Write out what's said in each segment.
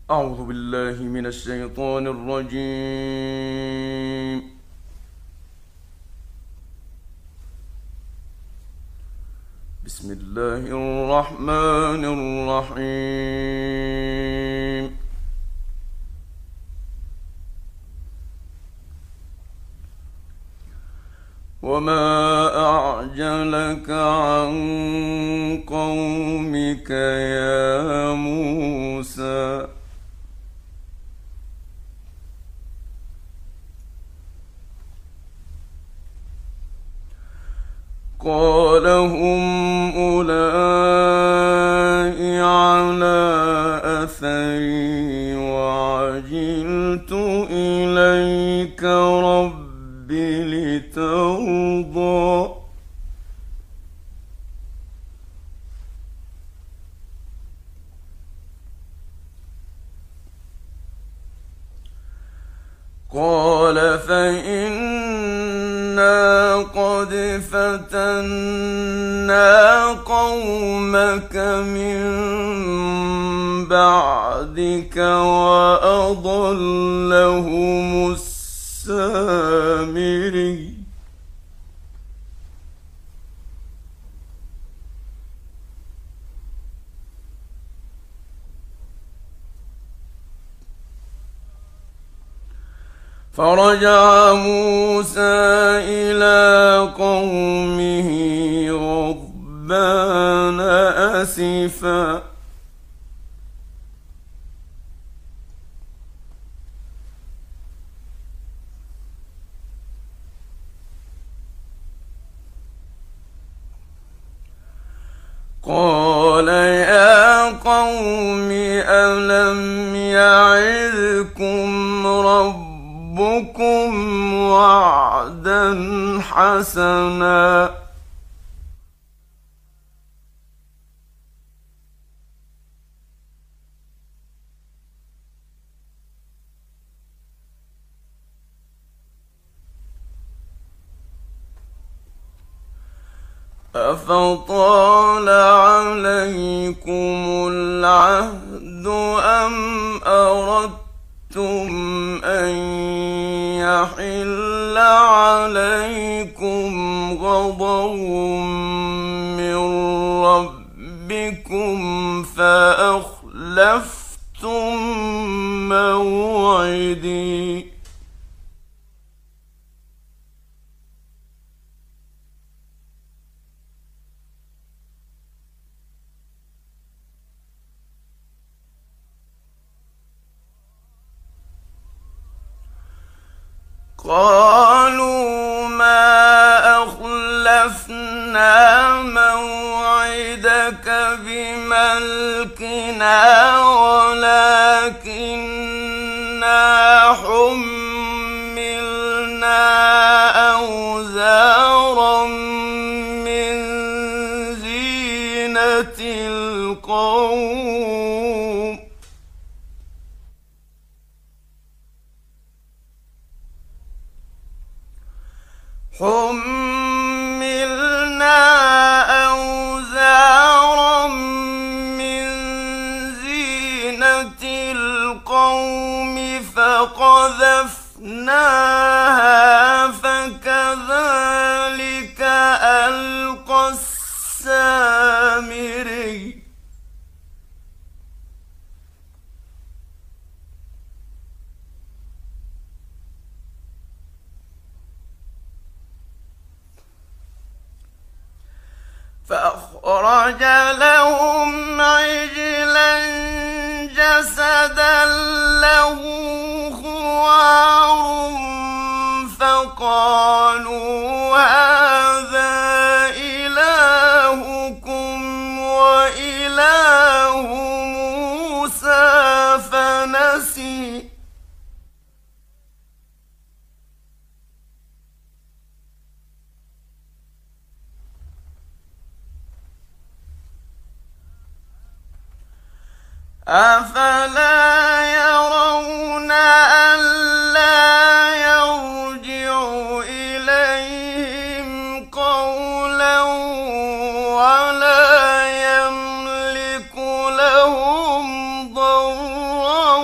أعوذ بالله من الشيطان الرجيم. بسم الله الرحمن الرحيم. وما أعجلك عن قومك يا موسى. قال هم أولئك على أثري وعجلت إليك رب لترضى. قال فإنا قد فتنا قومك من بعدك وأضلهم السامري. فرجع موسى إلى قومه غضبان أسفا. قال يا قوم ألم يعظكم ربكم وعدا حسنا أفطال عليكم العهد أم أردتم أن يحل عليكم غضب من ربكم فأخلفتم موعدي. قالوا ما أخلفنا موعدك بملكنا ولكننا حملنا أوزارا من زينة القوم فقذفناها فكذلك ألقى السامري. فأخرج لهم عجلا جسدا له خوار فقالوا هذا إلهكم وإله موسى فنسي. أفلا يرون ألا يرجع إليهم قولا ولا يملك لهم ضرا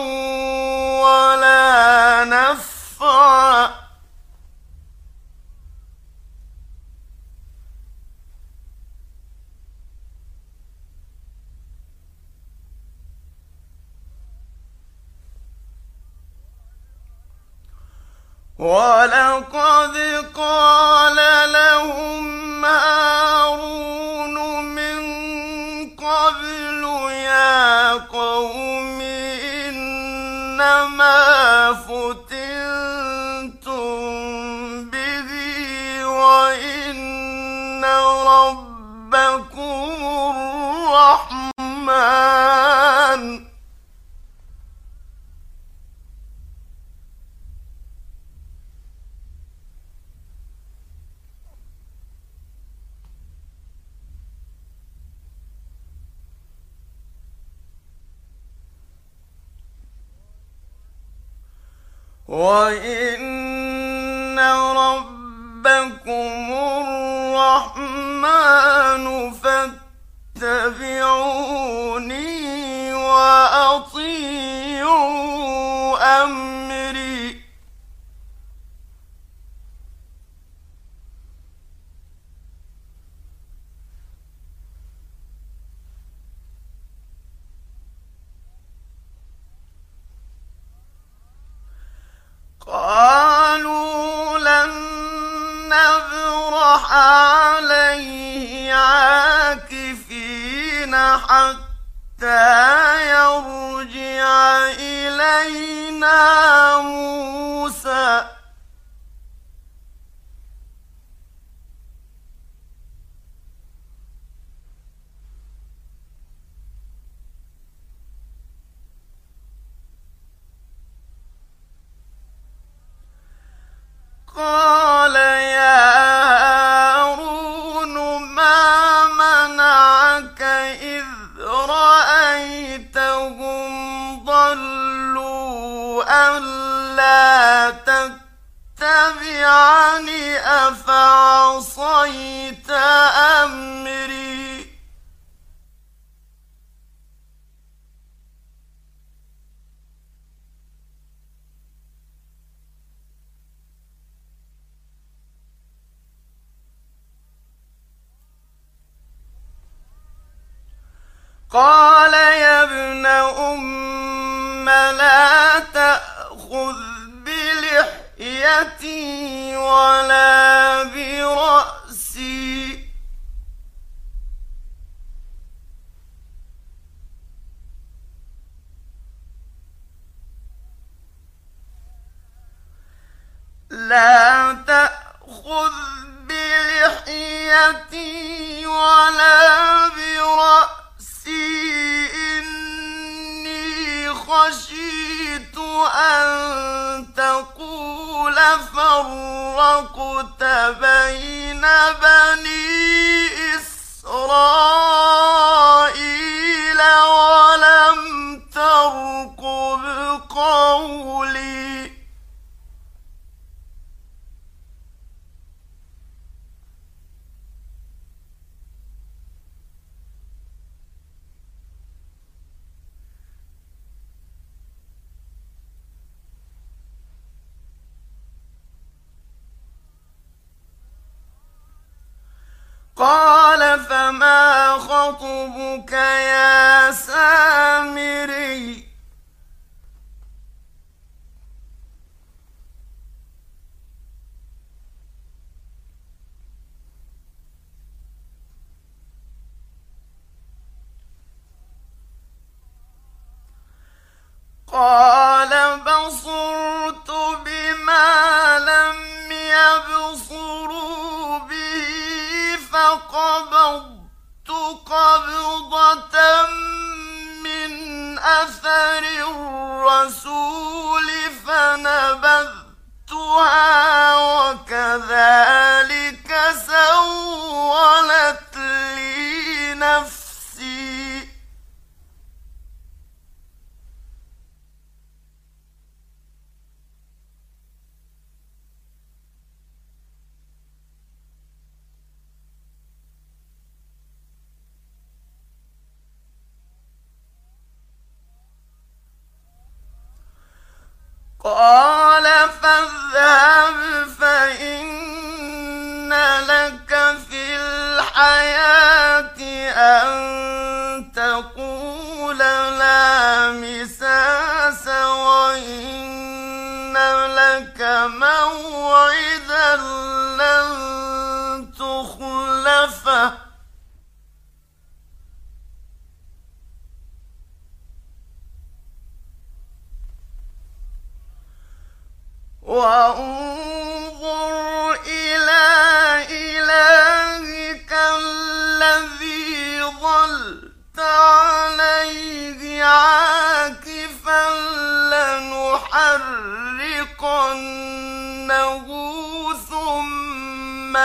ولقد قال لهم هارون من قبل يا قوم إنما فتنتم به وإن ربكم الرحمن وَإِنَّ رَبَّكُمُ الرَّحْمَنُ فَاتَّبِعُونِي وَأَطِيعُوا أَمْرِي قالوا لن نبرح عليه عاكفين حتى يرجع إلينا موسى قال يا هارون ما منعك إذ رأيتهم ضلوا ألا تتبعني أفعصيت أمري قال يا ابن أم لا تأخذ بلحيتي ولا برأسي لا تأخذ بلحيتي ولا برأسي إني خشيت أن تقول فرقت بين بني إسرائيل ولم ترقب قولي قال فما خطبك يا سامري قال بصرت بما لم يبصروا به فقبضت قبضة من أثر الرسول فنبذتها وكذلك سولت لي نفسي قال فاذهب فإن لك في الحياة أن تقول لا مساس وإن لك موعدا لن تخلفه وانظر إلى إلهك الذي ظلت عليه عاكفا لنحرقنه ثم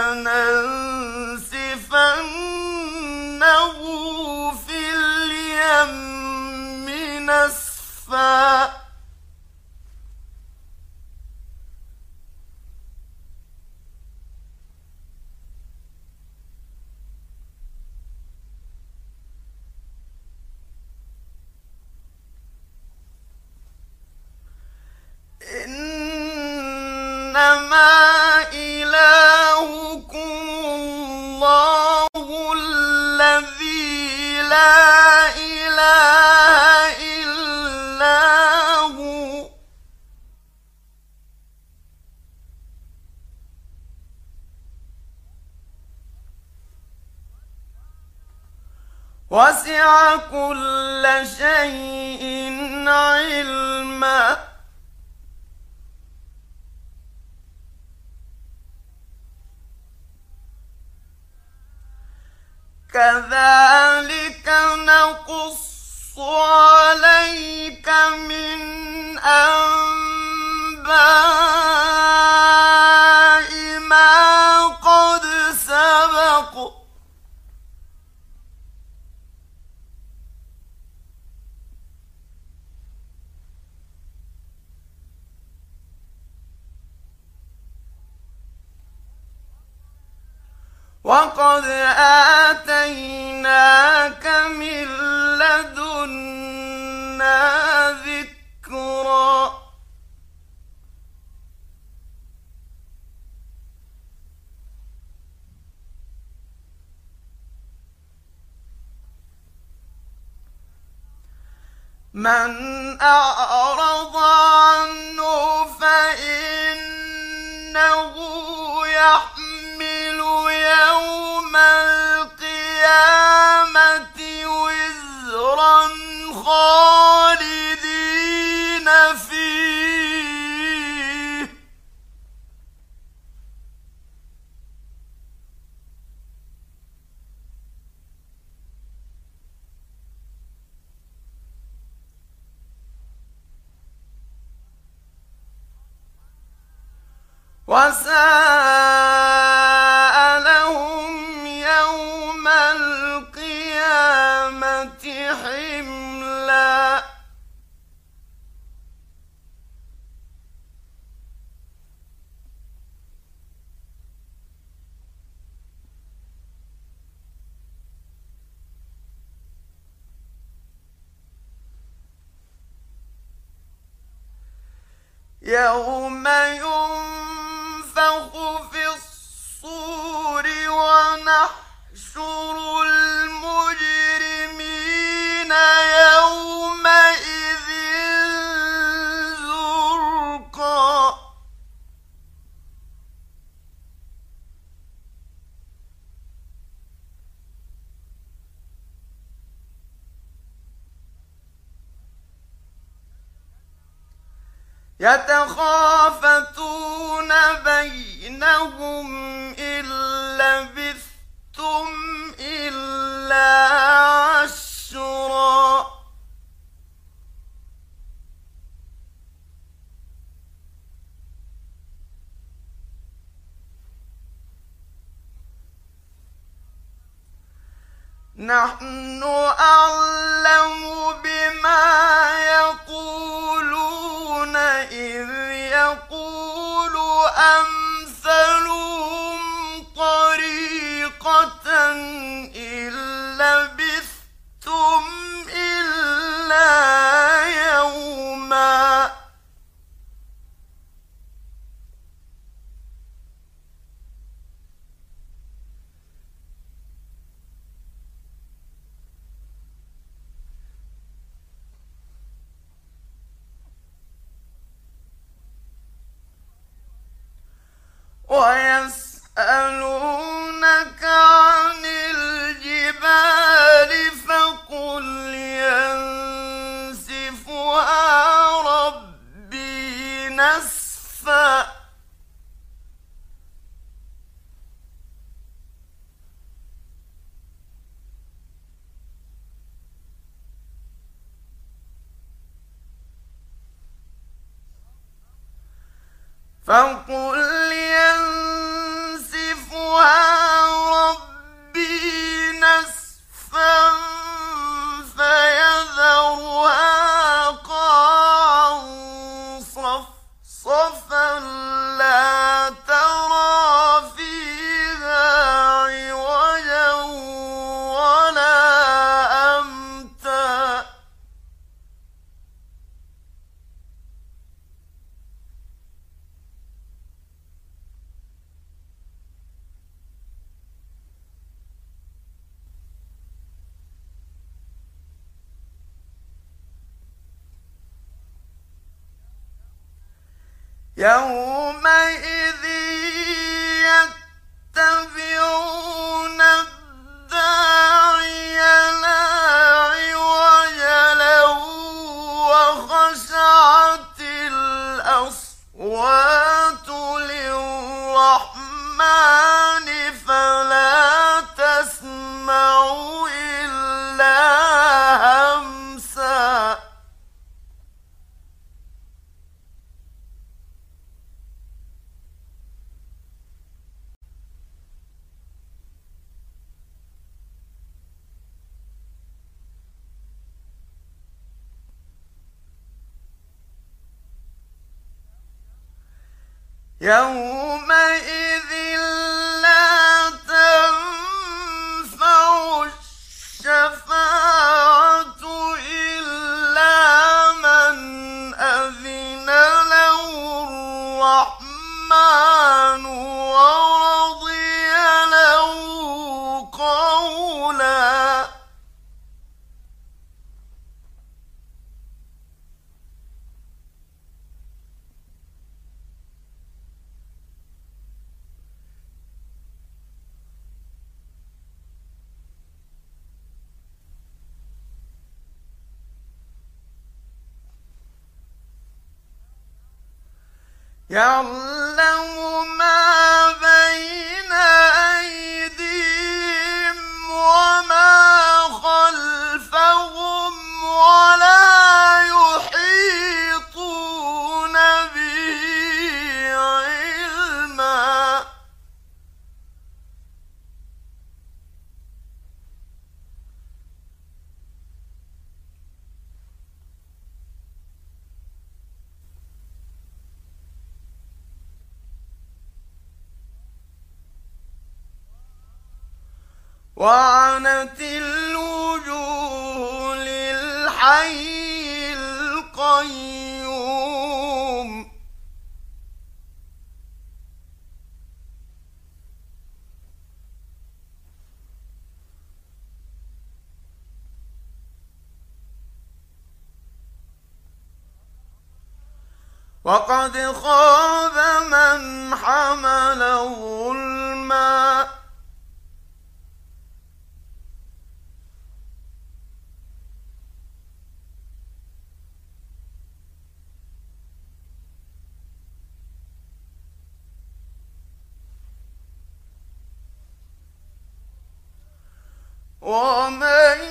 لننسفنه في اليم نسفا إنما إلهكم الله الذي لا إله إلا هو وسع كل شيء علما كذلك نقص عليك من أنباء ما قد سبق وقد آتيناك من لدنا ذكرا من أعرض عنه فإنه يحمل يوم القيامة وزرا خالدين فيه وساء لهم يوم القيامة حملا يوم ينفخ في الصور ونحشر المجرمين يومئذ زرقا يتخافتون بينهم إن لبثتم إلا عشرا نحن أعلم بما يقولون إذ يقول أمثلهم طريقة إن لبثتم إلا يوما ويسألونك عن الجبال فقل ينسفها ربي نسفا فقل ينسفها ربي نسفا فيذرها قاعا صفصفا لا ترى فيها عوجا ولا أمتا يومئذ يتبعون الداعي لا عوج له وخشعت الأصوات للرحمن فلا تسمع إلا همسا يومئذ لا تنفع الشفاعة إلا من أذن له الرحمن ورضي له قولا يعلم ما بين أيديهم وما خلفهم ولا يحيطون به علما وعنت الوجوه للحي القيوم وقد خاب من حمل ظلما ومن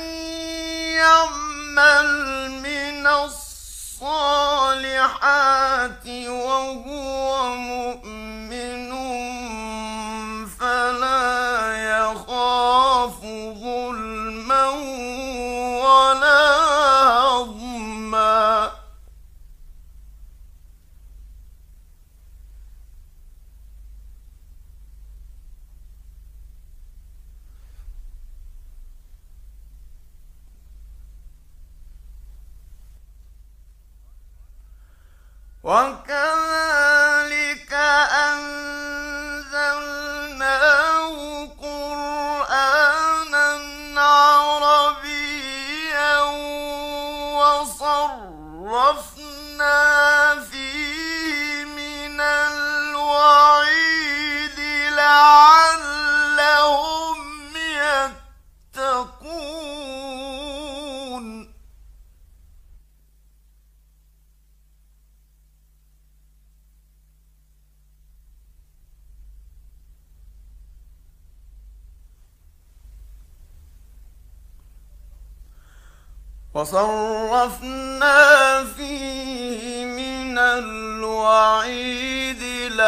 يعمل من الصالحات وهو مؤمن فلا يخاف ظلما ولا هضما وكذلك أنزلناه قرآنا عربيا وصرفنا فيه من الوعيد وصرفنا فيه من الوعيد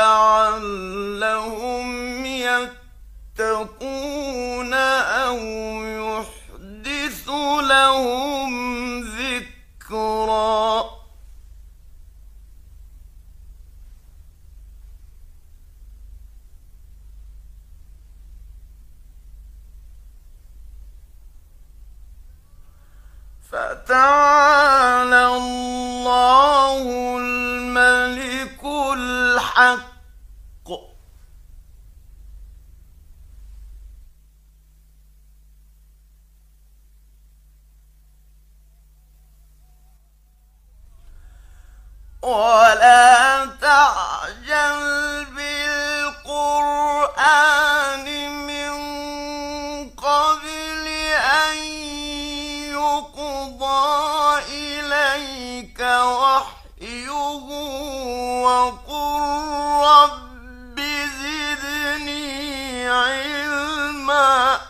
لعلهم يتقون أو يحدث لهم ذكرا. فتعالى الله الملك الحق، ولا تعجل بالقرآن من قبل أن يقضى إليك وحيه، وقل رب زدني علما.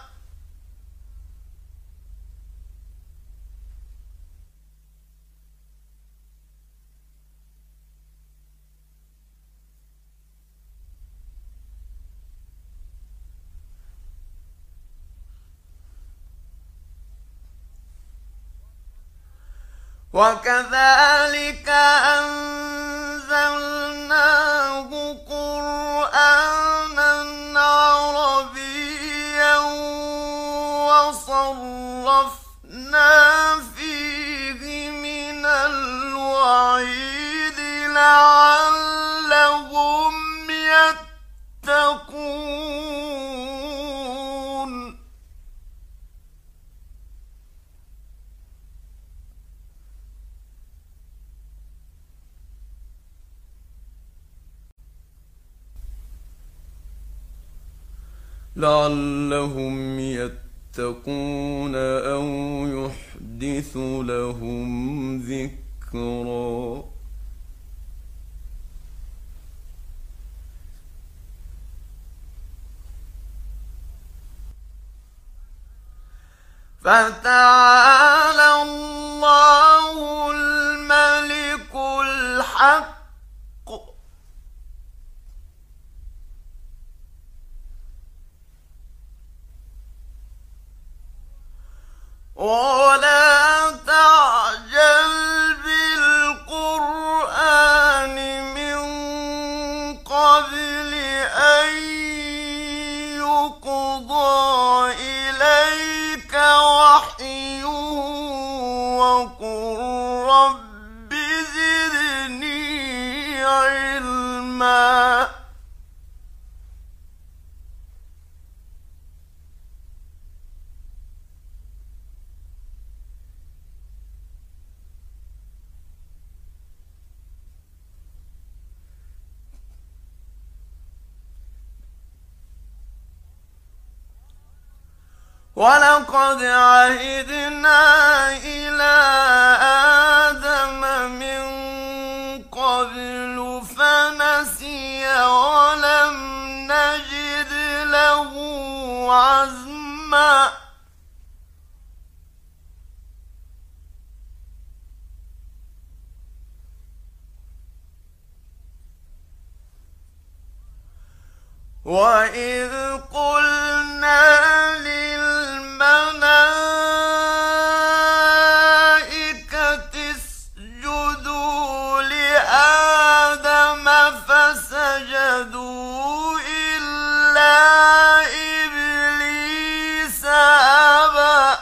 وكذلك أنزلناه قرآنا عربيا وصرفنا فيه من الوعيد لعلهم يتقون. لعلهم يتقون أو يحدث لهم ذكرا. فتعالى الله الملك الحق، ولا تعجل بالقرآن من قبل أن يقضى إليك وحيه، وقل رب زدني علما. ولقد عهدنا إلى آدم من قبل فنسي ولم نجد له عزما. وإذ قلنا للملائكة اسجدوا لآدم فسجدوا إلا إبليس أبى.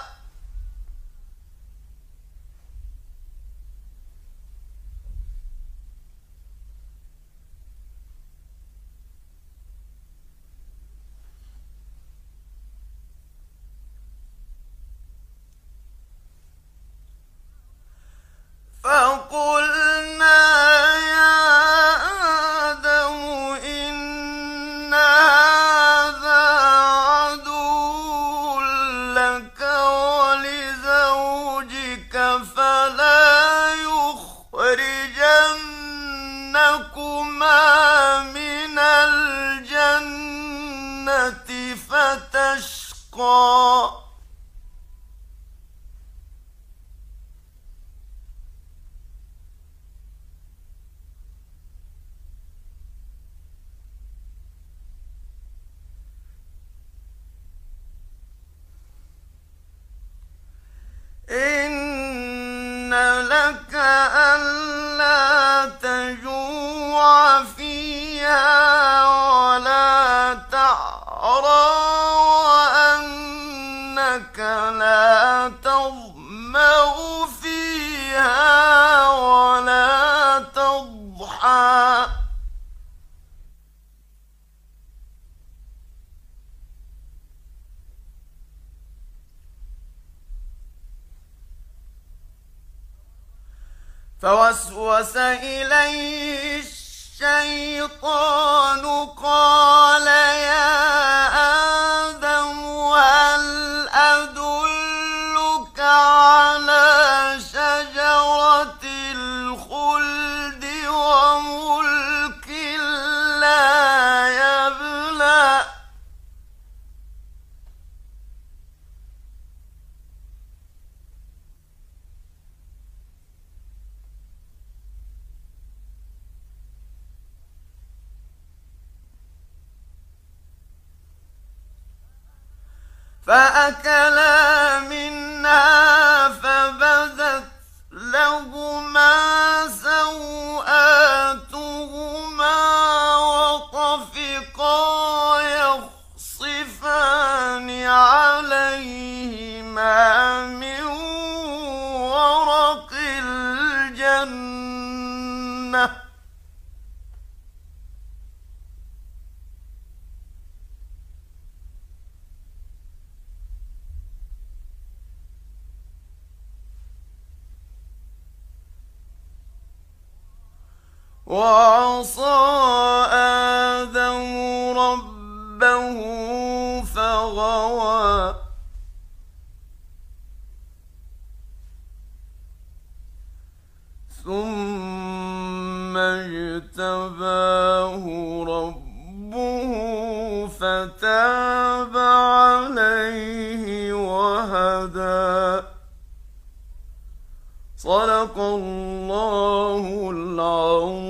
لك ألا تجوع فيها ولا تعرى وأنك لا تظمأ فيها ولا تضحى فوسوس إليه الشيطان قال يا آدم هل أدلك على شجرة الخلد وملك لا يبلى فأكلا منها فبدت لهما سوآتهما وطفقا يخصفان عليهما من ورق الجنة وعصى آدم ربه فغوى ثم اجتباه ربه فتاب عليه وهدى صدق الله العظيم.